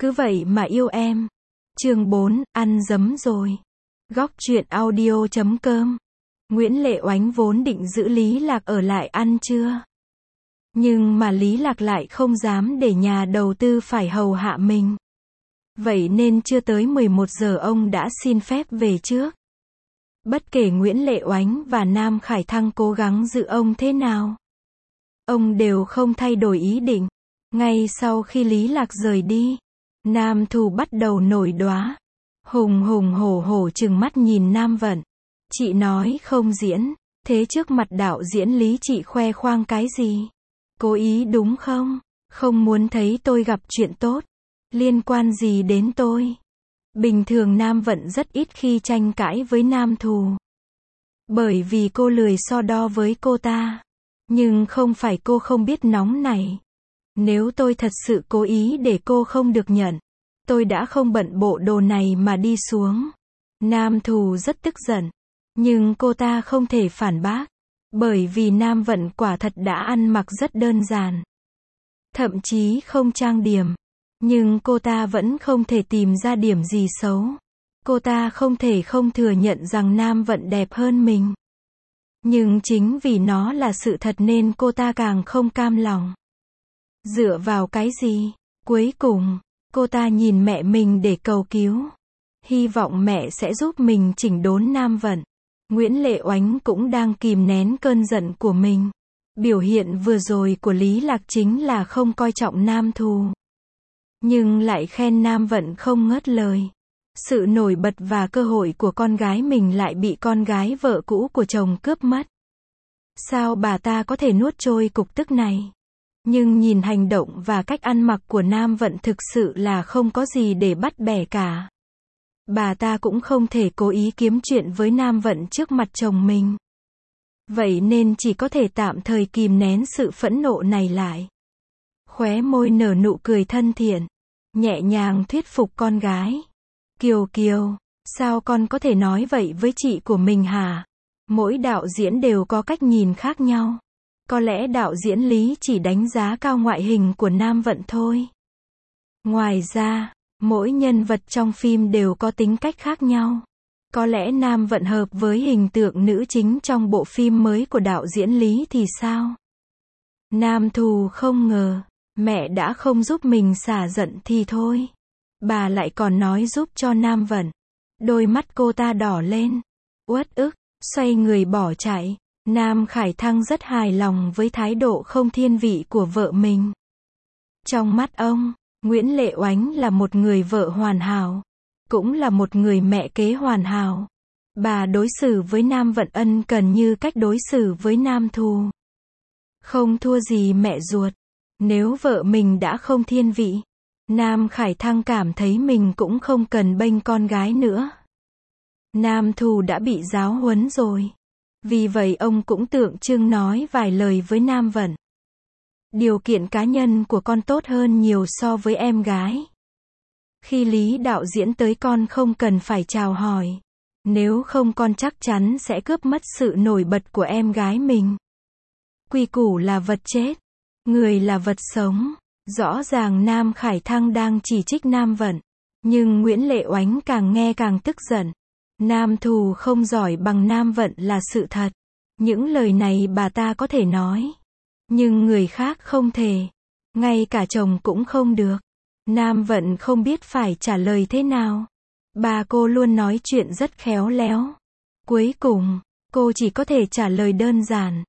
Cứ vậy mà yêu em. Chương 4, ăn dấm rồi. Góc truyện audio.com. Nguyễn Lệ Oánh vốn định giữ Lý Lạc ở lại ăn trưa. Nhưng mà Lý Lạc lại không dám để nhà đầu tư phải hầu hạ mình. Vậy nên chưa tới 11 giờ ông đã xin phép về trước. Bất kể Nguyễn Lệ Oánh và Nam Khải Thăng cố gắng giữ ông thế nào, ông đều không thay đổi ý định. Ngay sau khi Lý Lạc rời đi, Nam Thù bắt đầu nổi đoá. Hùng hùng hổ hổ trừng mắt nhìn Nam Vận. Chị nói không diễn, thế trước mặt đạo diễn Lý chị khoe khoang cái gì? Cố ý đúng không? Không muốn thấy tôi gặp chuyện tốt. Liên quan gì đến tôi? Bình thường Nam Vận rất ít khi tranh cãi với Nam Thù. Bởi vì cô lười so đo với cô ta. Nhưng không phải cô không biết nóng này. Nếu tôi thật sự cố ý để cô không được nhận, tôi đã không bận bộ đồ này mà đi xuống. Nam Thù rất tức giận. Nhưng cô ta không thể phản bác. Bởi vì Nam Vận quả thật đã ăn mặc rất đơn giản. Thậm chí không trang điểm. Nhưng cô ta vẫn không thể tìm ra điểm gì xấu. Cô ta không thể không thừa nhận rằng Nam Vận đẹp hơn mình. Nhưng chính vì nó là sự thật nên cô ta càng không cam lòng. Dựa vào cái gì? Cuối cùng, cô ta nhìn mẹ mình để cầu cứu. Hy vọng mẹ sẽ giúp mình chỉnh đốn Nam Vận. Nguyễn Lệ Oánh cũng đang kìm nén cơn giận của mình. Biểu hiện vừa rồi của Lý Lạc chính là không coi trọng Nam Thù. Nhưng lại khen Nam Vận không ngớt lời. Sự nổi bật và cơ hội của con gái mình lại bị con gái vợ cũ của chồng cướp mất. Sao bà ta có thể nuốt trôi cục tức này? Nhưng nhìn hành động và cách ăn mặc của Nam Vận thực sự là không có gì để bắt bẻ cả. Bà ta cũng không thể cố ý kiếm chuyện với Nam Vận trước mặt chồng mình. Vậy nên chỉ có thể tạm thời kìm nén sự phẫn nộ này lại. Khóe môi nở nụ cười thân thiện, nhẹ nhàng thuyết phục con gái. Kiều Kiều, sao con có thể nói vậy với chị của mình hả? Mỗi đạo diễn đều có cách nhìn khác nhau. Có lẽ đạo diễn Lý chỉ đánh giá cao ngoại hình của Nam Vận thôi. Ngoài ra, mỗi nhân vật trong phim đều có tính cách khác nhau. Có lẽ Nam Vận hợp với hình tượng nữ chính trong bộ phim mới của đạo diễn Lý thì sao? Nam Thù không ngờ, mẹ đã không giúp mình xả giận thì thôi. Bà lại còn nói giúp cho Nam Vận. Đôi mắt cô ta đỏ lên. Uất ức, xoay người bỏ chạy. Nam Khải Thăng rất hài lòng với thái độ không thiên vị của vợ mình. Trong mắt ông, Nguyễn Lệ Oánh là một người vợ hoàn hảo. Cũng là một người mẹ kế hoàn hảo. Bà đối xử với Nam Vận ân cần như cách đối xử với Nam Thù. Không thua gì mẹ ruột. Nếu vợ mình đã không thiên vị, Nam Khải Thăng cảm thấy mình cũng không cần bênh con gái nữa. Nam Thù đã bị giáo huấn rồi. Vì vậy ông cũng tượng trưng nói vài lời với Nam Vận. Điều kiện cá nhân của con tốt hơn nhiều so với em gái. Khi Lý đạo diễn tới con không cần phải chào hỏi. Nếu không con chắc chắn sẽ cướp mất sự nổi bật của em gái mình. Quy củ là vật chết. Người là vật sống. Rõ ràng Nam Khải Thăng đang chỉ trích Nam Vận. Nhưng Nguyễn Lệ Oánh càng nghe càng tức giận. Nam Thù không giỏi bằng Nam Vận là sự thật. Những lời này bà ta có thể nói. Nhưng người khác không thể. Ngay cả chồng cũng không được. Nam Vận không biết phải trả lời thế nào. Bà cô luôn nói chuyện rất khéo léo. Cuối cùng, cô chỉ có thể trả lời đơn giản.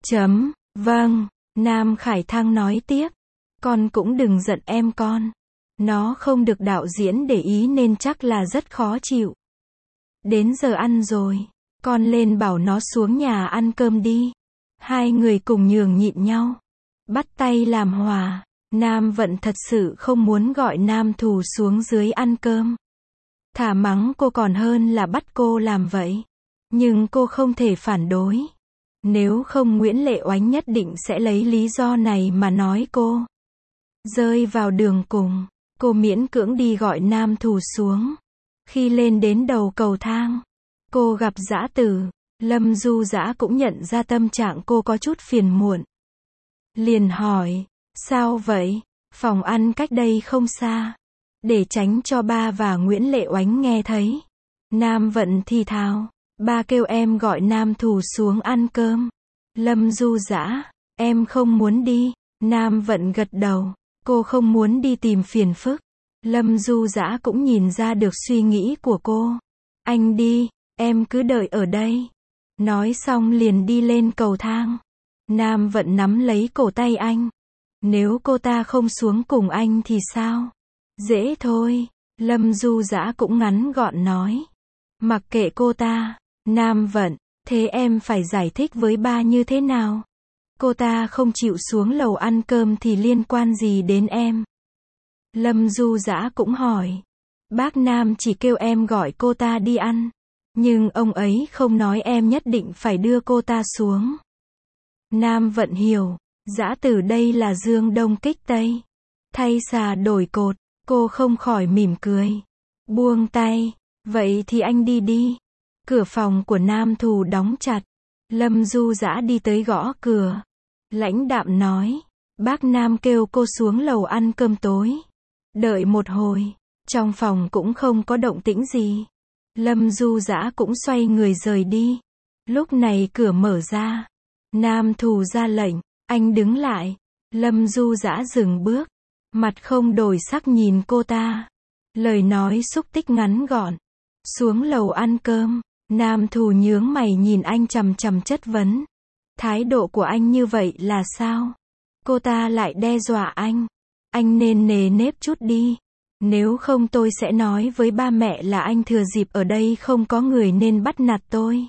Vâng, Nam Khải Thăng nói tiếp. Con cũng đừng giận em con. Nó không được đạo diễn để ý nên chắc là rất khó chịu. Đến giờ ăn rồi. Con lên bảo nó xuống nhà ăn cơm đi. Hai người cùng nhường nhịn nhau. Bắt tay làm hòa. Nam Vận thật sự không muốn gọi Nam Thù xuống dưới ăn cơm. Thà mắng cô còn hơn là bắt cô làm vậy. Nhưng cô không thể phản đối. Nếu không Nguyễn Lệ Oánh nhất định sẽ lấy lý do này mà nói cô. Rơi vào đường cùng, cô miễn cưỡng đi gọi Nam Thù xuống. Khi lên đến đầu cầu thang, cô gặp Dã Tử. Lâm Du Dã cũng nhận ra tâm trạng cô có chút phiền muộn. Liền hỏi, sao vậy? Phòng ăn cách đây không xa. Để tránh cho ba và Nguyễn Lệ Oánh nghe thấy, Nam Vận thì thào, ba kêu em gọi Nam Thù xuống ăn cơm. Lâm Du Dã, em không muốn đi. Nam Vận gật đầu, cô không muốn đi tìm phiền phức. Lâm Du Dã cũng nhìn ra được suy nghĩ của cô. Anh đi, em cứ đợi ở đây. Nói xong liền đi lên cầu thang. Nam Vận nắm lấy cổ tay anh. Nếu cô ta không xuống cùng anh thì sao? Dễ thôi, Lâm Du Dã cũng ngắn gọn nói. Mặc kệ cô ta. Nam Vận, thế em phải giải thích với ba như thế nào? Cô ta không chịu xuống lầu ăn cơm thì liên quan gì đến em? Lâm Du Dã cũng hỏi. Bác Nam chỉ kêu em gọi cô ta đi ăn. Nhưng ông ấy không nói em nhất định phải đưa cô ta xuống. Nam Vận hiểu, giã từ đây là dương đông kích tây. Thay xà đổi cột, cô không khỏi mỉm cười. Buông tay, vậy thì anh đi đi. Cửa phòng của Nam Thù đóng chặt. Lâm Du Dã đi tới gõ cửa. Lãnh đạm nói, bác Nam kêu cô xuống lầu ăn cơm tối. Đợi một hồi, trong phòng cũng không có động tĩnh gì. Lâm Du Dã cũng xoay người rời đi. Lúc này cửa mở ra. Nam Thù ra lệnh, anh đứng lại. Lâm Du Dã dừng bước, mặt không đổi sắc nhìn cô ta. Lời nói xúc tích ngắn gọn. Xuống lầu ăn cơm. Nam Thù nhướng mày nhìn anh chằm chằm chất vấn. Thái độ của anh như vậy là sao? Cô ta lại đe dọa anh. Anh nên nề nếp chút đi. Nếu không tôi sẽ nói với ba mẹ là anh thừa dịp ở đây không có người nên bắt nạt tôi.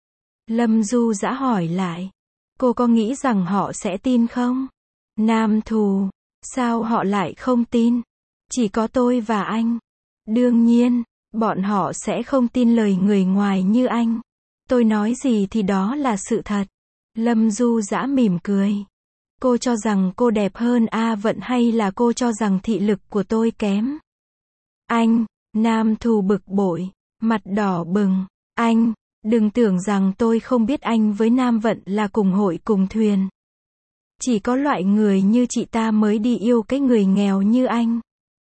Lâm Du Dã hỏi lại. Cô có nghĩ rằng họ sẽ tin không? Nam Thù, sao họ lại không tin? Chỉ có tôi và anh. Đương nhiên, bọn họ sẽ không tin lời người ngoài như anh. Tôi nói gì thì đó là sự thật. Lâm Du Dã mỉm cười. Cô cho rằng cô đẹp hơn A Vận hay là cô cho rằng thị lực của tôi kém? Anh, Nam Thù bực bội, mặt đỏ bừng. Anh, đừng tưởng rằng tôi không biết anh với Nam Vận là cùng hội cùng thuyền. Chỉ có loại người như chị ta mới đi yêu cái người nghèo như anh.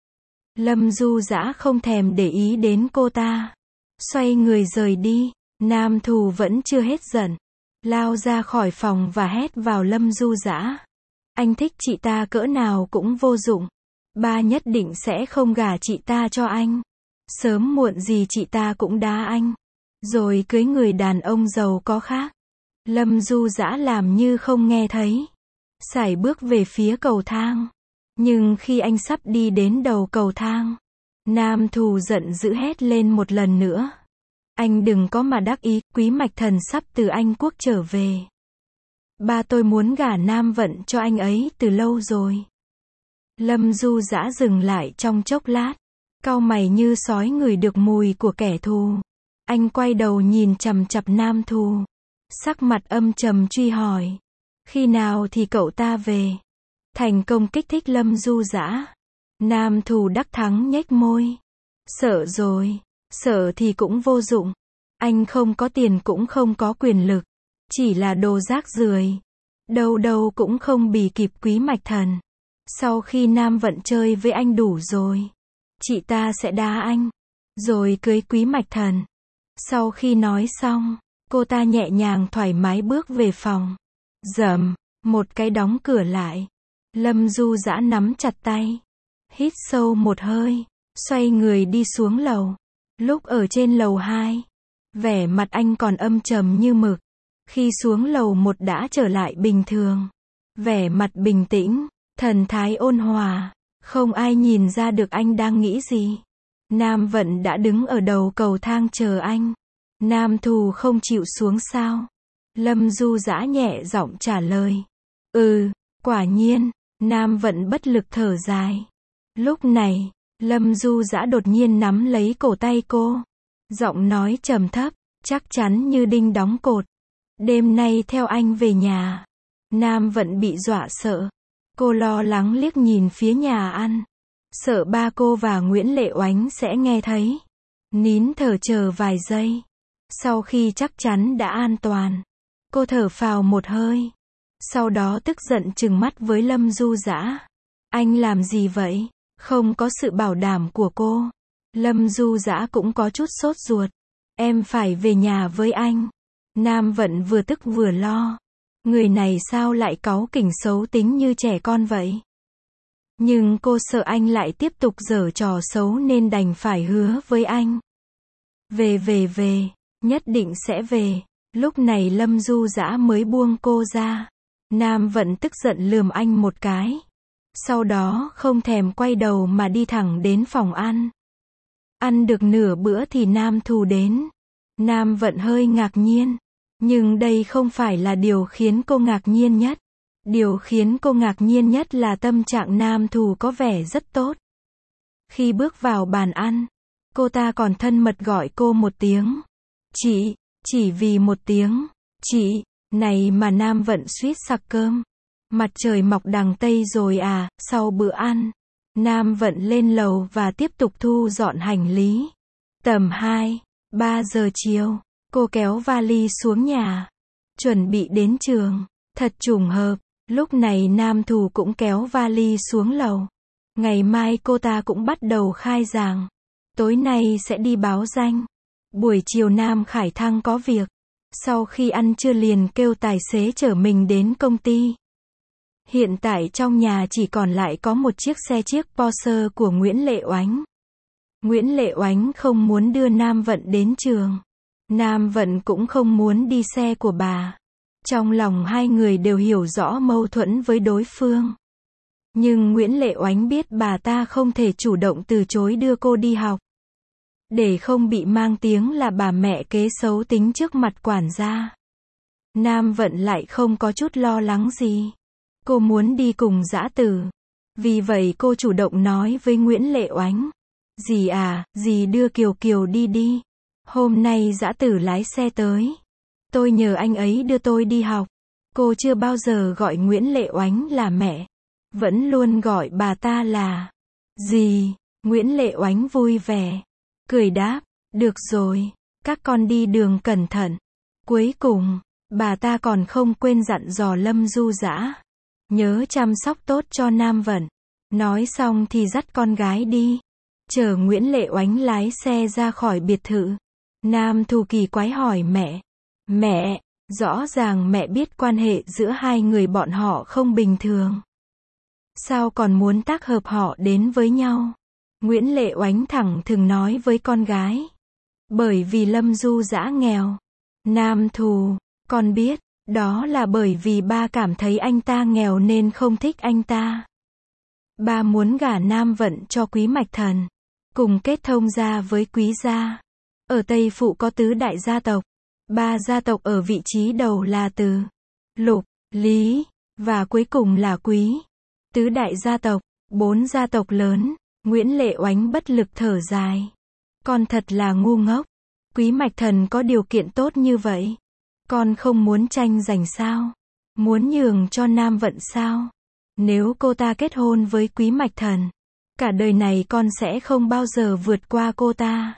Lâm Du Dã không thèm để ý đến cô ta. Xoay người rời đi. Nam Thù vẫn chưa hết giận. Lao ra khỏi phòng và hét vào Lâm Du Dã. Anh thích chị ta cỡ nào cũng vô dụng. Ba nhất định sẽ không gả chị ta cho anh. Sớm muộn gì chị ta cũng đá anh. Rồi cưới người đàn ông giàu có khác. Lâm Du Dã làm như không nghe thấy. Sải bước về phía cầu thang. Nhưng khi anh sắp đi đến đầu cầu thang, Nam Thù giận dữ hét lên một lần nữa. Anh đừng có mà đắc ý, Quý Mạch Thần sắp từ Anh Quốc trở về. Ba tôi muốn gả Nam Vận cho anh ấy từ lâu rồi. Lâm Du Dã dừng lại trong chốc lát, cau mày như sói ngửi được mùi của kẻ thù. Anh quay đầu nhìn chằm chằm Nam Thù, sắc mặt âm trầm truy hỏi. Khi nào thì cậu ta về? Thành công kích thích Lâm Du Dã. Nam Thù đắc thắng nhếch môi. Sợ rồi, sợ thì cũng vô dụng. Anh không có tiền cũng không có quyền lực. Chỉ là đồ rác rưởi. Đâu đâu cũng không bì kịp Quý Mạch Thần. Sau khi Nam Vận chơi với anh đủ rồi, chị ta sẽ đá anh. Rồi cưới Quý Mạch Thần. Sau khi nói xong, cô ta nhẹ nhàng thoải mái bước về phòng. Rầm, một cái đóng cửa lại. Lâm Du Dã nắm chặt tay. Hít sâu một hơi. Xoay người đi xuống lầu. Lúc ở trên lầu 2, vẻ mặt anh còn âm trầm như mực. Khi xuống lầu 1 đã trở lại bình thường. Vẻ mặt bình tĩnh, thần thái ôn hòa. Không ai nhìn ra được anh đang nghĩ gì. Nam Vận đã đứng ở đầu cầu thang chờ anh. Nam Thù không chịu xuống sao? Lâm Du Dã nhẹ giọng trả lời. Quả nhiên. Nam Vận bất lực thở dài. Lúc này, Lâm Du Dã đột nhiên nắm lấy cổ tay cô. Giọng nói trầm thấp, chắc chắn như đinh đóng cột. Đêm nay theo anh về nhà. Nam Vận bị dọa sợ. Cô lo lắng liếc nhìn phía nhà ăn. Sợ ba cô và Nguyễn Lệ Oánh sẽ nghe thấy. Nín thở chờ vài giây. Sau khi chắc chắn đã an toàn, cô thở phào một hơi. Sau đó tức giận trừng mắt với Lâm Du Dã. Anh làm gì vậy? Không có sự bảo đảm của cô, Lâm Du Dã cũng có chút sốt ruột. Em phải về nhà với anh. Nam Vận vừa tức vừa lo. Người này sao lại cáu kỉnh xấu tính như trẻ con vậy? Nhưng cô sợ anh lại tiếp tục giở trò xấu nên đành phải hứa với anh. Về, nhất định sẽ về. Lúc này Lâm Du Dã mới buông cô ra. Nam Vận tức giận lườm anh một cái. Sau đó không thèm quay đầu mà đi thẳng đến phòng ăn. Ăn được nửa bữa thì Nam Thù đến. Nam Vận hơi ngạc nhiên. Nhưng đây không phải là điều khiến cô ngạc nhiên nhất. Điều khiến cô ngạc nhiên nhất là tâm trạng Nam Thù có vẻ rất tốt. Khi bước vào bàn ăn, cô ta còn thân mật gọi cô một tiếng. Chị, chỉ vì một tiếng. Chị, này mà Nam Vận suýt sặc cơm. Mặt trời mọc đằng Tây rồi à, sau bữa ăn. Nam Vận lên lầu và tiếp tục thu dọn hành lý. Tầm 2-3 giờ chiều, cô kéo vali xuống nhà. Chuẩn bị đến trường. Thật trùng hợp, lúc này Nam Thù cũng kéo vali xuống lầu. Ngày mai cô ta cũng bắt đầu khai giảng. Tối nay sẽ đi báo danh. Buổi chiều Nam Khải Thăng có việc. Sau khi ăn trưa liền kêu tài xế chở mình đến công ty. Hiện tại trong nhà chỉ còn lại có một chiếc Porsche của Nguyễn Lệ Oánh. Nguyễn Lệ Oánh không muốn đưa Nam Vận đến trường. Nam Vận cũng không muốn đi xe của bà. Trong lòng hai người đều hiểu rõ mâu thuẫn với đối phương. Nhưng Nguyễn Lệ Oánh biết bà ta không thể chủ động từ chối đưa cô đi học. Để không bị mang tiếng là bà mẹ kế xấu tính trước mặt quản gia. Nam Vận lại không có chút lo lắng gì. Cô muốn đi cùng Dã Tử. Vì vậy cô chủ động nói với Nguyễn Lệ Oánh. Dì à, dì đưa Kiều Kiều đi. Hôm nay Dã Tử lái xe tới. Tôi nhờ anh ấy đưa tôi đi học. Cô chưa bao giờ gọi Nguyễn Lệ Oánh là mẹ. Vẫn luôn gọi bà ta là dì. Nguyễn Lệ Oánh vui vẻ. Cười đáp, được rồi, các con đi đường cẩn thận. Cuối cùng, bà ta còn không quên dặn dò Lâm Du Dã. Nhớ chăm sóc tốt cho Nam Vận. Nói xong thì dắt con gái đi. Chở Nguyễn Lệ Oánh lái xe ra khỏi biệt thự. Nam Thù kỳ quái hỏi mẹ. Mẹ, rõ ràng mẹ biết quan hệ giữa hai người bọn họ không bình thường. Sao còn muốn tác hợp họ đến với nhau? Nguyễn Lệ Oánh thẳng thừng nói với con gái. Bởi vì Lâm Du Dã nghèo. Nam Thù, con biết, đó là bởi vì ba cảm thấy anh ta nghèo nên không thích anh ta. Ba muốn gả Nam Vận cho Quý Mạch Thần. Cùng kết thông gia với Quý gia. Ở Tây Phụ có tứ đại gia tộc. Ba gia tộc ở vị trí đầu là Từ, Lục, Lý, và cuối cùng là Quý. Tứ đại gia tộc, 4 gia tộc lớn. Nguyễn Lệ Oánh bất lực thở dài. Con thật là ngu ngốc. Quý Mạch Thần có điều kiện tốt như vậy. Con không muốn tranh giành sao? Muốn nhường cho Nam Vận sao? Nếu cô ta kết hôn với Quý Mạch Thần, cả đời này con sẽ không bao giờ vượt qua cô ta.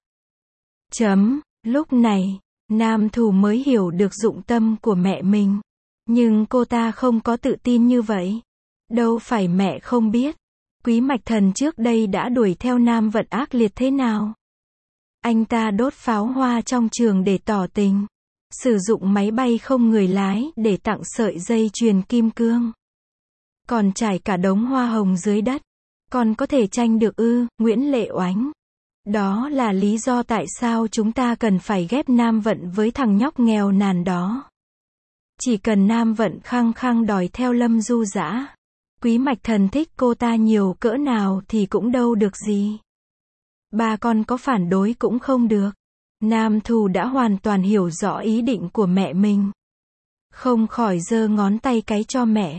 Lúc này, Nam Thù mới hiểu được dụng tâm của mẹ mình. Nhưng cô ta không có tự tin như vậy. Đâu phải mẹ không biết. Quý Mạch Thần trước đây đã đuổi theo Nam Vận ác liệt thế nào. Anh ta đốt pháo hoa trong trường để tỏ tình. Sử dụng máy bay không người lái để tặng sợi dây chuyền kim cương. Còn trải cả đống hoa hồng dưới đất. Còn có thể tranh được ư, Nguyễn Lệ Oánh. Đó là lý do tại sao chúng ta cần phải ghép Nam Vận với thằng nhóc nghèo nàn đó. Chỉ cần Nam Vận khăng khăng đòi theo Lâm Du Dã. Quý Mạch Thần thích cô ta nhiều cỡ nào thì cũng đâu được gì. Ba con có phản đối cũng không được. Nam Thù đã hoàn toàn hiểu rõ ý định của mẹ mình. Không khỏi giơ ngón tay cái cho mẹ.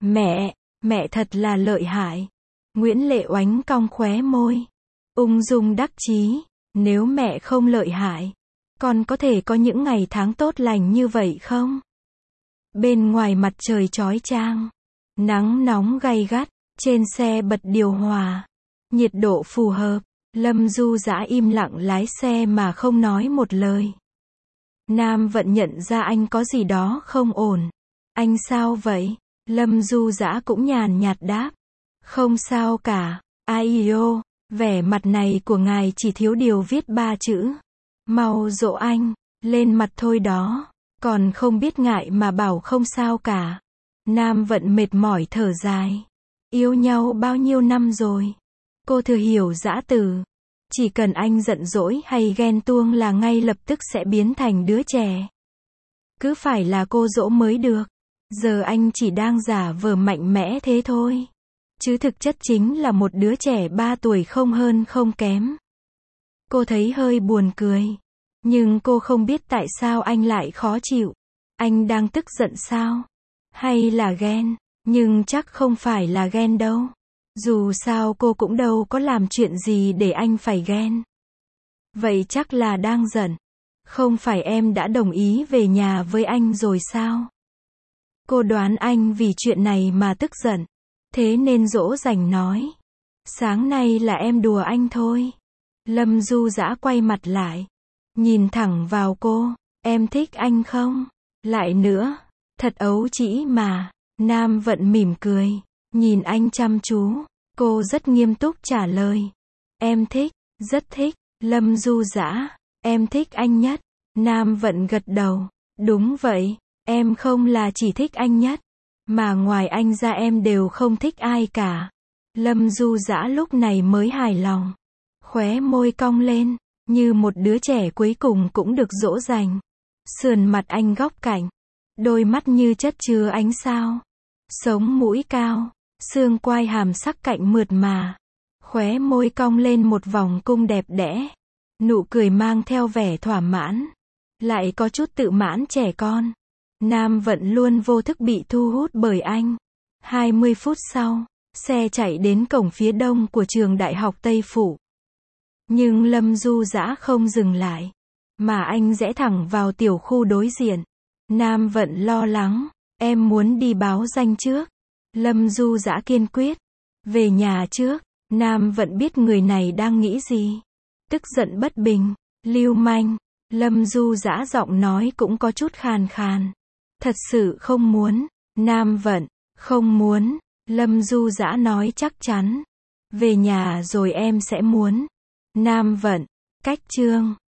Mẹ thật là lợi hại. Nguyễn Lệ Oánh cong khóe môi. Ung dung đắc chí. Nếu mẹ không lợi hại, con có thể có những ngày tháng tốt lành như vậy không? Bên ngoài mặt trời chói chang. Nắng nóng gay gắt. Trên xe bật điều hòa. Nhiệt độ phù hợp. Lâm Du Dã im lặng lái xe mà không nói một lời. Nam Vận nhận ra anh có gì đó không ổn. Anh sao vậy? Lâm Du Dã cũng nhàn nhạt đáp. Không sao cả. Ai ô, vẻ mặt này của ngài chỉ thiếu điều viết 3 chữ. Mau dỗ anh, lên mặt thôi đó. Còn không biết ngại mà bảo không sao cả. Nam Vận mệt mỏi thở dài. Yêu nhau bao nhiêu năm rồi. Cô thừa hiểu dã từ. Chỉ cần anh giận dỗi hay ghen tuông là ngay lập tức sẽ biến thành đứa trẻ. Cứ phải là cô dỗ mới được. Giờ anh chỉ đang giả vờ mạnh mẽ thế thôi. Chứ thực chất chính là một đứa trẻ 3 tuổi không hơn không kém. Cô thấy hơi buồn cười. Nhưng cô không biết tại sao anh lại khó chịu. Anh đang tức giận sao? Hay là ghen? Nhưng chắc không phải là ghen đâu. Dù sao cô cũng đâu có làm chuyện gì để anh phải ghen. Vậy chắc là đang giận. Không phải em đã đồng ý về nhà với anh rồi sao? Cô đoán anh vì chuyện này mà tức giận. Thế nên dỗ dành nói. Sáng nay là em đùa anh thôi. Lâm Du Dã quay mặt lại. Nhìn thẳng vào cô. Em thích anh không? Lại nữa. Thật ấu trĩ mà. Nam Vận mỉm cười. Nhìn anh chăm chú. Cô rất nghiêm túc trả lời. Em thích. Rất thích. Lâm Du Dã. Em thích anh nhất. Nam Vận gật đầu. Đúng vậy. Em không là chỉ thích anh nhất. Mà ngoài anh ra em đều không thích ai cả. Lâm Du Dã lúc này mới hài lòng. Khóe môi cong lên. Như một đứa trẻ cuối cùng cũng được dỗ dành. Sườn mặt anh góc cạnh. Đôi mắt như chất chứa ánh sao. Sống mũi cao. Xương quai hàm sắc cạnh mượt mà. Khóe môi cong lên một vòng cung đẹp đẽ. Nụ cười mang theo vẻ thỏa mãn. Lại có chút tự mãn trẻ con. Nam Vận luôn vô thức bị thu hút bởi anh. 20 phút sau, xe chạy đến cổng phía đông của trường Đại học Tây Phủ. Nhưng Lâm Du Dã không dừng lại. Mà anh rẽ thẳng vào tiểu khu đối diện. Nam Vận lo lắng. Em muốn đi báo danh trước. Lâm Du Dã kiên quyết. Về nhà trước. Nam Vận biết người này đang nghĩ gì. Tức giận bất bình. Lưu manh. Lâm Du Dã giọng nói cũng có chút khàn khàn. Thật sự không muốn. Nam Vận. Không muốn. Lâm Du Dã nói chắc chắn. Về nhà rồi em sẽ muốn. Nam Vận. Cách chương.